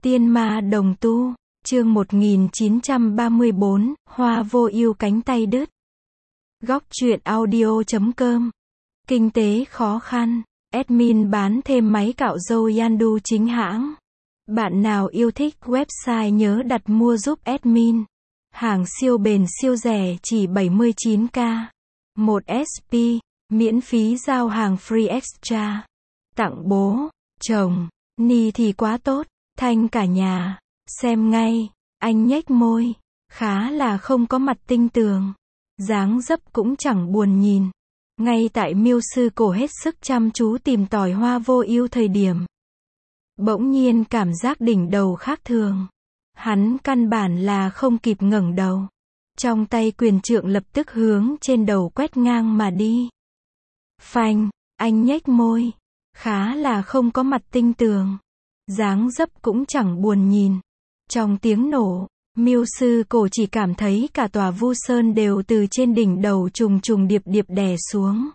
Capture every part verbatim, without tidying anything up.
Tiên ma đồng tu, chương một nghìn chín trăm ba mươi bốn, hoa vô ưu cánh tay đứt. Góc truyện audio chấm com. Kinh tế khó khăn, admin bán thêm máy cạo râu Yandu chính hãng. Bạn nào yêu thích website nhớ đặt mua giúp admin. Hàng siêu bền siêu rẻ chỉ bảy mươi chín k. một ét pê, miễn phí giao hàng free extra. Tặng bố, chồng, ni thì quá tốt, thanh cả nhà. Xem ngay, anh nhếch môi, khá là không có mặt tinh tường. Dáng dấp cũng chẳng buồn nhìn. Ngay tại Miêu sư cổ hết sức chăm chú tìm tòi hoa vô ưu thời điểm. Bỗng nhiên cảm giác đỉnh đầu khác thường. Hắn căn bản là không kịp ngẩng đầu. Trong tay quyền trượng lập tức hướng trên đầu quét ngang mà đi. Phanh, anh nhếch môi, khá là không có mặt tinh tường. Dáng dấp cũng chẳng buồn nhìn. Trong tiếng nổ, Miêu sư cổ chỉ cảm thấy cả tòa Vu Sơn đều từ trên đỉnh đầu trùng trùng điệp điệp đè xuống.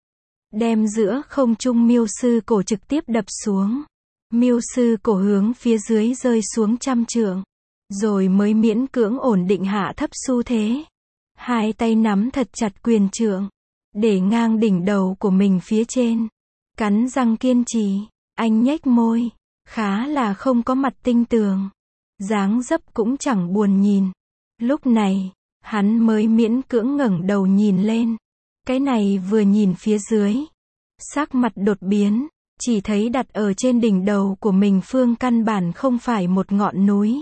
Đem giữa không trung Miêu sư cổ trực tiếp đập xuống. Miêu sư cổ hướng phía dưới rơi xuống trăm trượng. Rồi mới miễn cưỡng ổn định hạ thấp xu thế. Hai tay nắm thật chặt quyền trượng. Để ngang đỉnh đầu của mình phía trên. Cắn răng kiên trì. Anh nhếch môi. Khá là không có mặt tinh tường. Dáng dấp cũng chẳng buồn nhìn. Lúc này, hắn mới miễn cưỡng ngẩng đầu nhìn lên. Cái này vừa nhìn phía dưới. Sắc mặt đột biến. Chỉ thấy đặt ở trên đỉnh đầu của mình phương căn bản không phải một ngọn núi.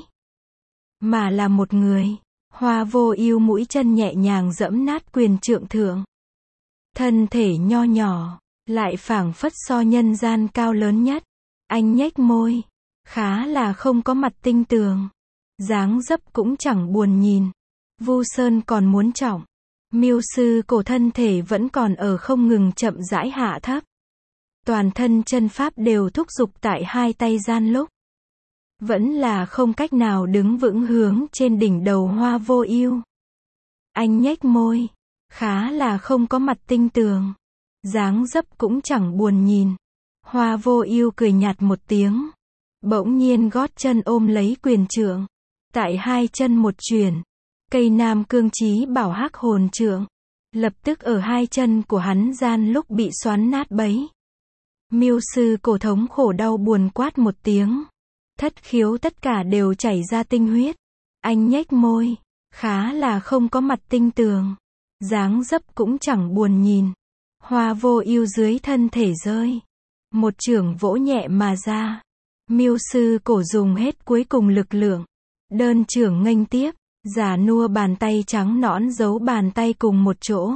Mà là một người. Hoa vô ưu mũi chân nhẹ nhàng dẫm nát quyền trượng thượng. Thân thể nho nhỏ. Lại phảng phất so nhân gian cao lớn nhất. Anh nhếch môi. Khá là không có mặt tinh tường. Dáng dấp cũng chẳng buồn nhìn. Vu Sơn còn muốn trọng. Miêu sư cổ thân thể vẫn còn ở không ngừng chậm rãi hạ thấp. Toàn thân chân pháp đều thúc giục tại hai tay gian lúc. Vẫn là không cách nào đứng vững hướng trên đỉnh đầu hoa vô ưu. Anh nhếch môi. Khá là không có mặt tinh tường. Dáng dấp cũng chẳng buồn nhìn. Hoa vô ưu cười nhạt một tiếng. Bỗng nhiên gót chân ôm lấy quyền trượng. Tại hai chân một chuyển. Cây nam cương chí bảo hắc hồn trượng. Lập tức ở hai chân của hắn gian lúc bị xoắn nát bấy. Miêu sư cổ thống khổ đau buồn quát một tiếng. Thất khiếu tất cả đều chảy ra tinh huyết. Anh nhếch môi. Khá là không có mặt tinh tường. Dáng dấp cũng chẳng buồn nhìn. Hoa vô ưu dưới thân thể rơi. Một chưởng vỗ nhẹ mà ra. Miêu sư cổ dùng hết cuối cùng lực lượng. Đơn chưởng nghênh tiếp. Già nua bàn tay trắng nõn giấu bàn tay cùng một chỗ.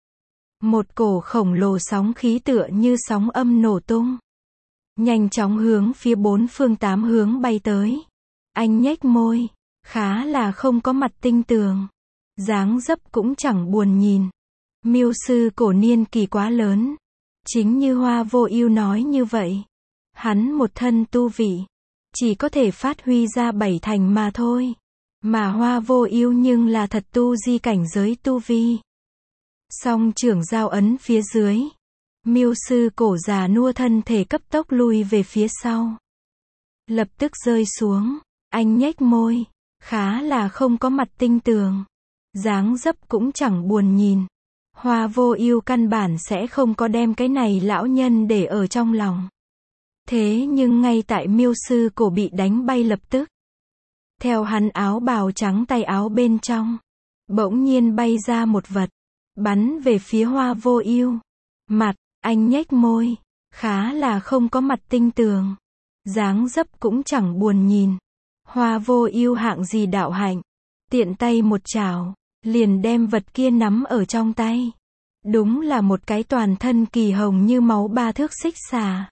Một cổ khổng lồ sóng khí tựa như sóng âm nổ tung. Nhanh chóng hướng phía bốn phương tám hướng bay tới. Anh nhếch môi. Khá là không có mặt tinh tường. Dáng dấp cũng chẳng buồn nhìn. Miêu sư cổ niên kỳ quá lớn. Chính như hoa vô ưu nói như vậy. Hắn một thân tu vị. Chỉ có thể phát huy ra bảy thành mà thôi. Mà hoa vô ưu nhưng là thật tu di cảnh giới tu vi. Song trưởng giao ấn phía dưới. Miêu sư cổ già nua thân thể cấp tốc lui về phía sau. Lập tức rơi xuống. Anh nhếch môi. Khá là không có mặt tinh tường. Dáng dấp cũng chẳng buồn nhìn. Hoa vô ưu căn bản sẽ không có đem cái này lão nhân để ở trong lòng. Thế nhưng ngay tại miêu sư cổ bị đánh bay lập tức. Theo hắn áo bào trắng tay áo bên trong. Bỗng nhiên bay ra một vật. Bắn về phía hoa vô ưu. Mặt, anh nhếch môi. Khá là không có mặt tinh tường. Dáng dấp cũng chẳng buồn nhìn. Hoa vô ưu hạng gì đạo hạnh. Tiện tay một chảo. Liền đem vật kia nắm ở trong tay. Đúng là một cái toàn thân kỳ hồng như máu ba thước xích xà.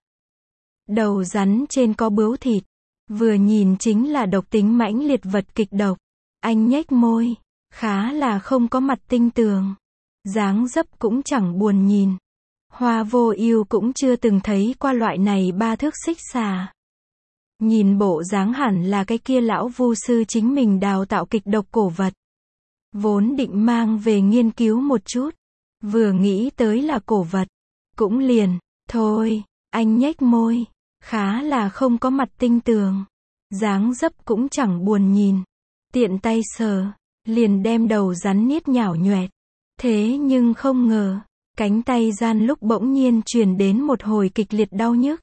Đầu rắn trên có bướu thịt. Vừa nhìn chính là độc tính mãnh liệt vật kịch độc. Anh nhếch môi. Khá là không có mặt tinh tường. Dáng dấp cũng chẳng buồn nhìn. Hoa vô ưu cũng chưa từng thấy qua loại này ba thước xích xà. Nhìn bộ dáng hẳn là cái kia lão vu sư chính mình đào tạo kịch độc cổ vật. Vốn định mang về nghiên cứu một chút. Vừa nghĩ tới là cổ vật. Cũng liền, thôi, anh nhếch môi. Khá là không có mặt tinh tường. dáng dấp cũng chẳng buồn nhìn. Tiện tay sờ, liền đem đầu rắn niết nhảo nhoẹt. Thế nhưng không ngờ, cánh tay gian lúc bỗng nhiên truyền đến một hồi kịch liệt đau nhức.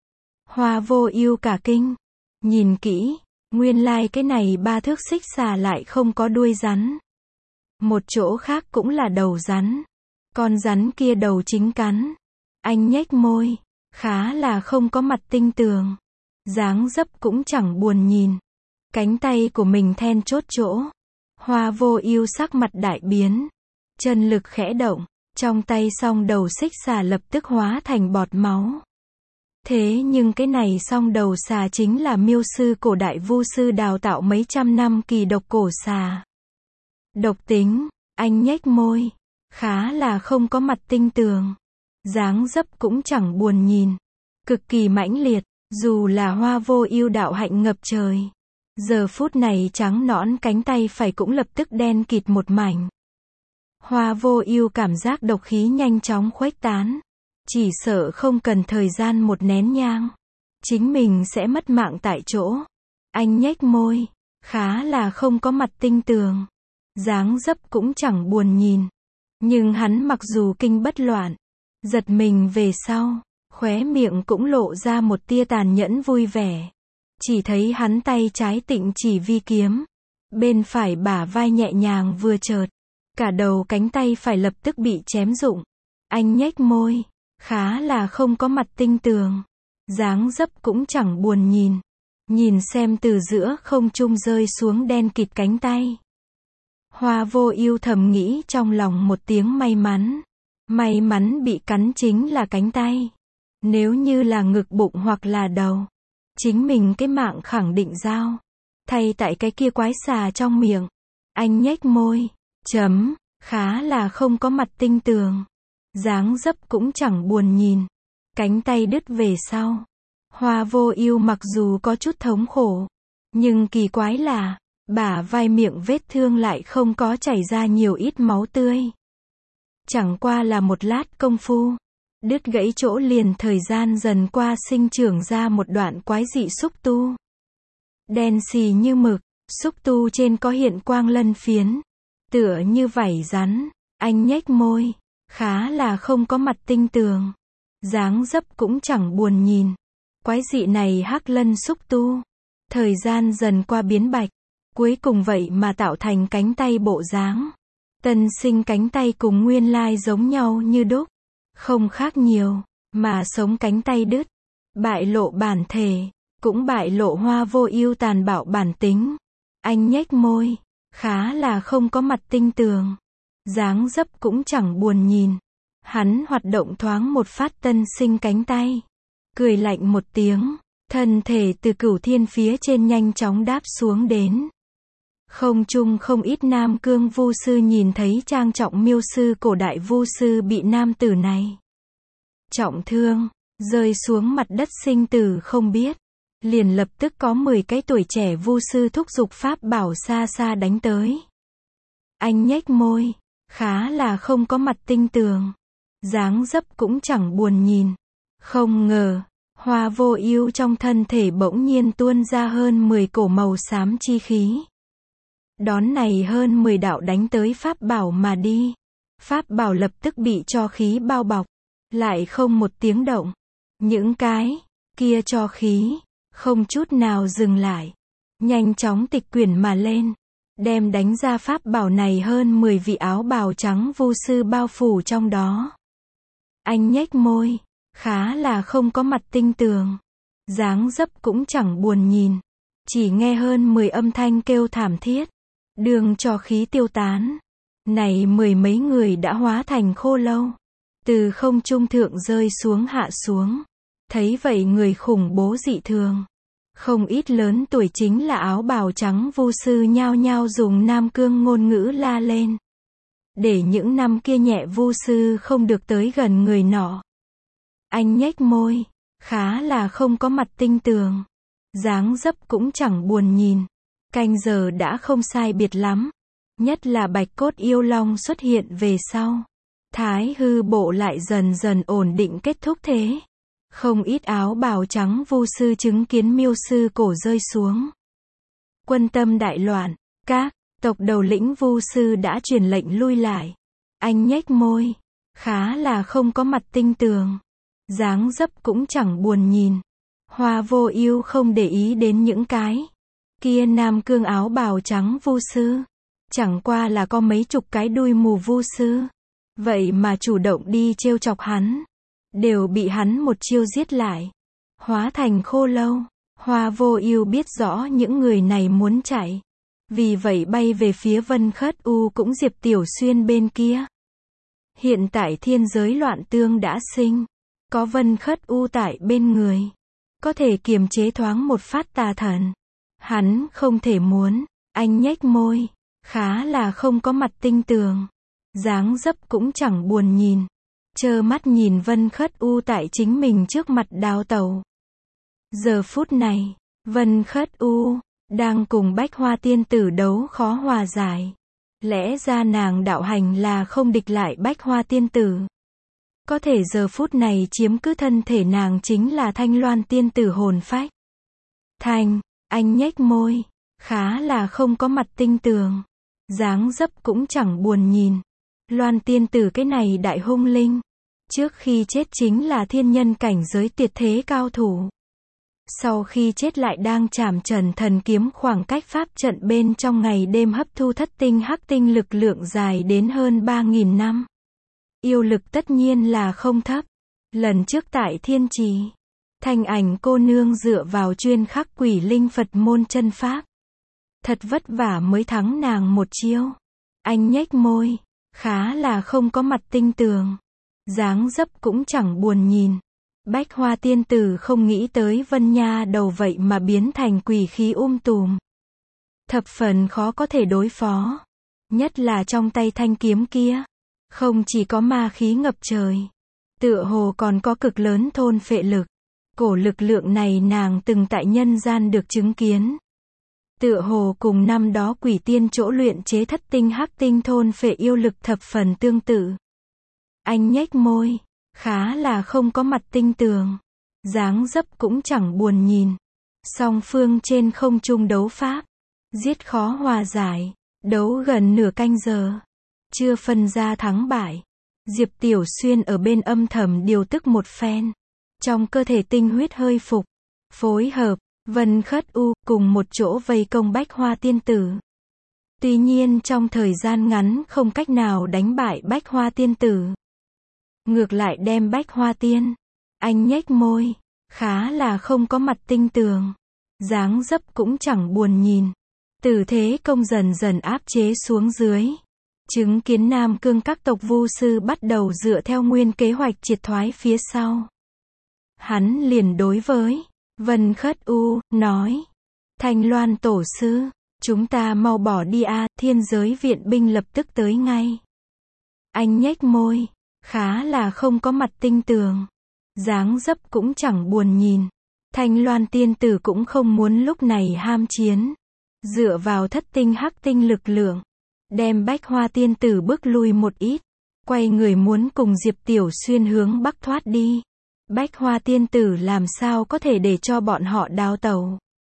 Hoa Vô Ưu cả kinh, nhìn kỹ, nguyên lai cái này ba thước xích xà lại không có đuôi rắn. Một chỗ khác cũng là đầu rắn. Con rắn kia đầu chính cắn. Anh nhếch môi, khá là không có mặt tinh tường. Dáng dấp cũng chẳng buồn nhìn. Cánh tay của mình then chốt chỗ. Hoa Vô Ưu sắc mặt đại biến. Chân lực khẽ động, trong tay song đầu xích xà lập tức hóa thành bọt máu. Thế nhưng cái này song đầu xà chính là miêu sư cổ đại vu sư đào tạo mấy trăm năm kỳ độc cổ xà. Độc tính, anh nhếch môi, khá là không có mặt tinh tường. Dáng dấp cũng chẳng buồn nhìn. Cực kỳ mãnh liệt, dù là Hoa Vô Ưu đạo hạnh ngập trời. Giờ phút này trắng nõn cánh tay phải cũng lập tức đen kịt một mảnh. Hoa Vô Ưu cảm giác độc khí nhanh chóng khuếch tán. Chỉ sợ không cần thời gian một nén nhang, chính mình sẽ mất mạng tại chỗ. Anh nhếch môi, khá là không có mặt tinh tường. Dáng dấp cũng chẳng buồn nhìn. Nhưng hắn mặc dù kinh bất loạn, giật mình về sau, khóe miệng cũng lộ ra một tia tàn nhẫn vui vẻ. Chỉ thấy hắn tay trái tịnh chỉ vi kiếm, bên phải bả vai nhẹ nhàng vừa chợt, cả đầu cánh tay phải lập tức bị chém rụng. Anh nhếch môi, khá là không có mặt tinh tường. Dáng dấp cũng chẳng buồn nhìn. Nhìn xem từ giữa không trung rơi xuống đen kịt cánh tay. Hoa Vô Ưu thầm nghĩ trong lòng một tiếng may mắn. May mắn bị cắn chính là cánh tay. Nếu như là ngực bụng hoặc là đầu, chính mình cái mạng khẳng định giao. Thay tại cái kia quái xà trong miệng. Anh nhếch môi, chấm, khá là không có mặt tinh tường. Dáng dấp cũng chẳng buồn nhìn. Cánh tay đứt về sau. Hoa Vô Ưu mặc dù có chút thống khổ, nhưng kỳ quái là, bả vai miệng vết thương lại không có chảy ra nhiều ít máu tươi. Chẳng qua là một lát công phu, đứt gãy chỗ liền thời gian dần qua sinh trưởng ra một đoạn quái dị xúc tu. Đen xì như mực, xúc tu trên có hiện quang lân phiến, tựa như vảy rắn. Anh nhếch môi, khá là không có mặt tinh tường. Dáng dấp cũng chẳng buồn nhìn. Quái dị này hắc lân xúc tu, thời gian dần qua biến bạch, cuối cùng vậy mà tạo thành cánh tay bộ dáng. Tân sinh cánh tay cùng nguyên lai giống nhau như đúc, không khác nhiều, mà sống cánh tay đứt, bại lộ bản thể, cũng bại lộ Hoa Vô Ưu tàn bạo bản tính. Anh nhếch môi, khá là không có mặt tinh tường. Dáng dấp cũng chẳng buồn nhìn. Hắn hoạt động thoáng một phát tân sinh cánh tay, cười lạnh một tiếng, thân thể từ cửu thiên phía trên nhanh chóng đáp xuống đến. Không trung không ít Nam Cương vu sư nhìn thấy trang trọng miêu sư cổ đại vu sư bị nam tử này trọng thương, rơi xuống mặt đất sinh tử không biết. Liền lập tức có mười cái tuổi trẻ vu sư thúc giục pháp bảo xa xa đánh tới. Anh nhếch môi, khá là không có mặt tinh tường. Dáng dấp cũng chẳng buồn nhìn. Không ngờ, Hoa Vô Ưu trong thân thể bỗng nhiên tuôn ra hơn mười cổ màu xám chi khí. Đón này hơn mười đạo đánh tới pháp bảo mà đi. Pháp bảo lập tức bị cho khí bao bọc, lại không một tiếng động. Những cái kia cho khí, không chút nào dừng lại, nhanh chóng tịch quyển mà lên, đem đánh ra pháp bảo này hơn mười vị áo bào trắng vu sư bao phủ trong đó. Anh nhếch môi, khá là không có mặt tinh tường. Dáng dấp cũng chẳng buồn nhìn. Chỉ nghe hơn mười âm thanh kêu thảm thiết. Đường cho khí tiêu tán. Này mười mấy người đã hóa thành khô lâu. Từ không trung thượng rơi xuống hạ xuống. Thấy vậy người khủng bố dị thường. Không ít lớn tuổi chính là áo bào trắng vu sư nhao nhao dùng Nam Cương ngôn ngữ la lên. Để những năm kia nhẹ vu sư không được tới gần người nọ. Anh nhếch môi, khá là không có mặt tinh tường. Dáng dấp cũng chẳng buồn nhìn. Canh giờ đã không sai biệt lắm. Nhất là bạch cốt yêu long xuất hiện về sau. Thái hư bộ lại dần dần ổn định kết thúc thế. Không ít áo bào trắng vu sư chứng kiến miêu sư cổ rơi xuống. Quân tâm đại loạn, các tộc đầu lĩnh vu sư đã truyền lệnh lui lại. Anh nhếch môi, khá là không có mặt tinh tường. Dáng dấp cũng chẳng buồn nhìn. Hoa Vô Ưu không để ý đến những cái kia nam cương áo bào trắng vu sư. Chẳng qua là có mấy chục cái đuôi mù vu sư. Vậy mà chủ động đi trêu chọc hắn. Đều bị hắn một chiêu giết lại. Hóa thành khô lâu. Hoa Vô Ưu biết rõ những người này muốn chạy. Vì vậy bay về phía Vân Khất U cũng Diệp Tiểu Xuyên bên kia. Hiện tại thiên giới loạn tương đã sinh. Có Vân Khất U tại bên người. Có thể kiềm chế thoáng một phát tà thần. Hắn không thể muốn. Anh nhếch môi. Khá là không có mặt tinh tường. Dáng dấp cũng chẳng buồn nhìn. Trơ mắt nhìn Vân Khất U tại chính mình trước mặt đào tẩu. Giờ phút này, Vân Khất U đang cùng Bách Hoa Tiên Tử đấu khó hòa giải. Lẽ ra nàng đạo hành là không địch lại Bách Hoa Tiên Tử. Có thể giờ phút này chiếm cứ thân thể nàng chính là Thanh Loan Tiên Tử hồn phách. Thanh, anh nhếch môi, khá là không có mặt tinh tường. Dáng dấp cũng chẳng buồn nhìn. Loan Tiên Tử cái này đại hung linh. Trước khi chết chính là thiên nhân cảnh giới tuyệt thế cao thủ. Sau khi chết lại đang chảm trần thần kiếm khoảng cách pháp trận bên trong ngày đêm hấp thu thất tinh hắc tinh lực lượng dài đến hơn ba nghìn năm. Yêu lực tất nhiên là không thấp. Lần trước tại Thiên Trì, Thanh Ảnh cô nương dựa vào chuyên khắc quỷ linh Phật môn chân pháp. Thật vất vả mới thắng nàng một chiêu. Anh nhếch môi, khá là không có mặt tinh tường. Dáng dấp cũng chẳng buồn nhìn. Bách Hoa Tiên Tử không nghĩ tới Vân Nha đầu vậy mà biến thành quỷ khí um tùm. Thập phần khó có thể đối phó. Nhất là trong tay thanh kiếm kia. Không chỉ có ma khí ngập trời. Tựa hồ còn có cực lớn thôn phệ lực. Cổ lực lượng này nàng từng tại nhân gian được chứng kiến. Tựa hồ cùng năm đó quỷ tiên chỗ luyện chế thất tinh hắc tinh thôn phệ yêu lực thập phần tương tự. Anh nhếch môi, khá là không có mặt tinh tường. Dáng dấp cũng chẳng buồn nhìn. Song phương trên không trung đấu pháp. Giết khó hòa giải. Đấu gần nửa canh giờ. Chưa phân ra thắng bại. Diệp Tiểu Xuyên ở bên âm thầm điều tức một phen. Trong cơ thể tinh huyết hơi phục. Phối hợp, Vân Khất U cùng một chỗ vây công Bách Hoa Tiên Tử. Tuy nhiên trong thời gian ngắn không cách nào đánh bại Bách Hoa Tiên Tử. Ngược lại đem Bách Hoa Tiên. Anh nhếch môi, khá là không có mặt tinh tường. Dáng dấp cũng chẳng buồn nhìn. Tử thế công dần dần áp chế xuống dưới. Chứng kiến Nam Cương các tộc vu sư bắt đầu dựa theo nguyên kế hoạch triệt thoái phía sau. Hắn liền đối với Vân Khất U, nói. Thanh Loan tổ sư, chúng ta mau bỏ đi a, thiên giới viện binh lập tức tới ngay. Anh nhếch môi, khá là không có mặt tinh tường. Dáng dấp cũng chẳng buồn nhìn. Thanh Loan tiên tử cũng không muốn lúc này ham chiến. Dựa vào thất tinh hắc tinh lực lượng. Đem Bách Hoa tiên tử bước lui một ít. Quay người muốn cùng Diệp Tiểu Xuyên hướng bắc thoát đi. Bách Hoa tiên tử làm sao có thể để cho bọn họ đào tẩu.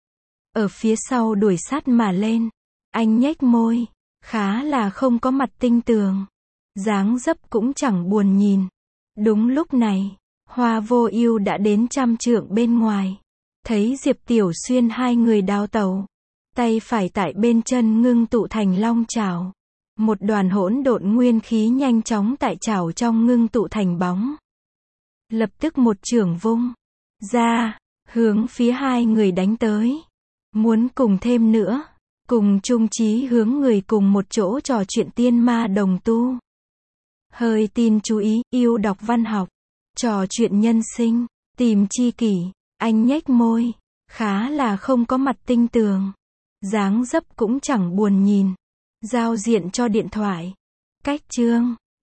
Ở phía sau đuổi sát mà lên. Anh nhếch môi, khá là không có mặt tinh tường. Dáng dấp cũng chẳng buồn nhìn. Đúng lúc này, Hoa Vô Ưu đã đến trăm trượng bên ngoài. Thấy Diệp Tiểu Xuyên hai người đào tẩu. Tay phải tại bên chân ngưng tụ thành long chảo. Một đoàn hỗn độn nguyên khí nhanh chóng tại chảo trong ngưng tụ thành bóng. Lập tức một chưởng vung ra, hướng phía hai người đánh tới. Muốn cùng thêm nữa, cùng chung chí hướng người cùng một chỗ trò chuyện tiên ma đồng tu. Hơi tin chú ý, yêu đọc văn học, trò chuyện nhân sinh, tìm tri kỷ, anh nhếch môi, khá là không có mặt tinh tường. Dáng dấp cũng chẳng buồn nhìn. Giao diện cho điện thoại. Cách chương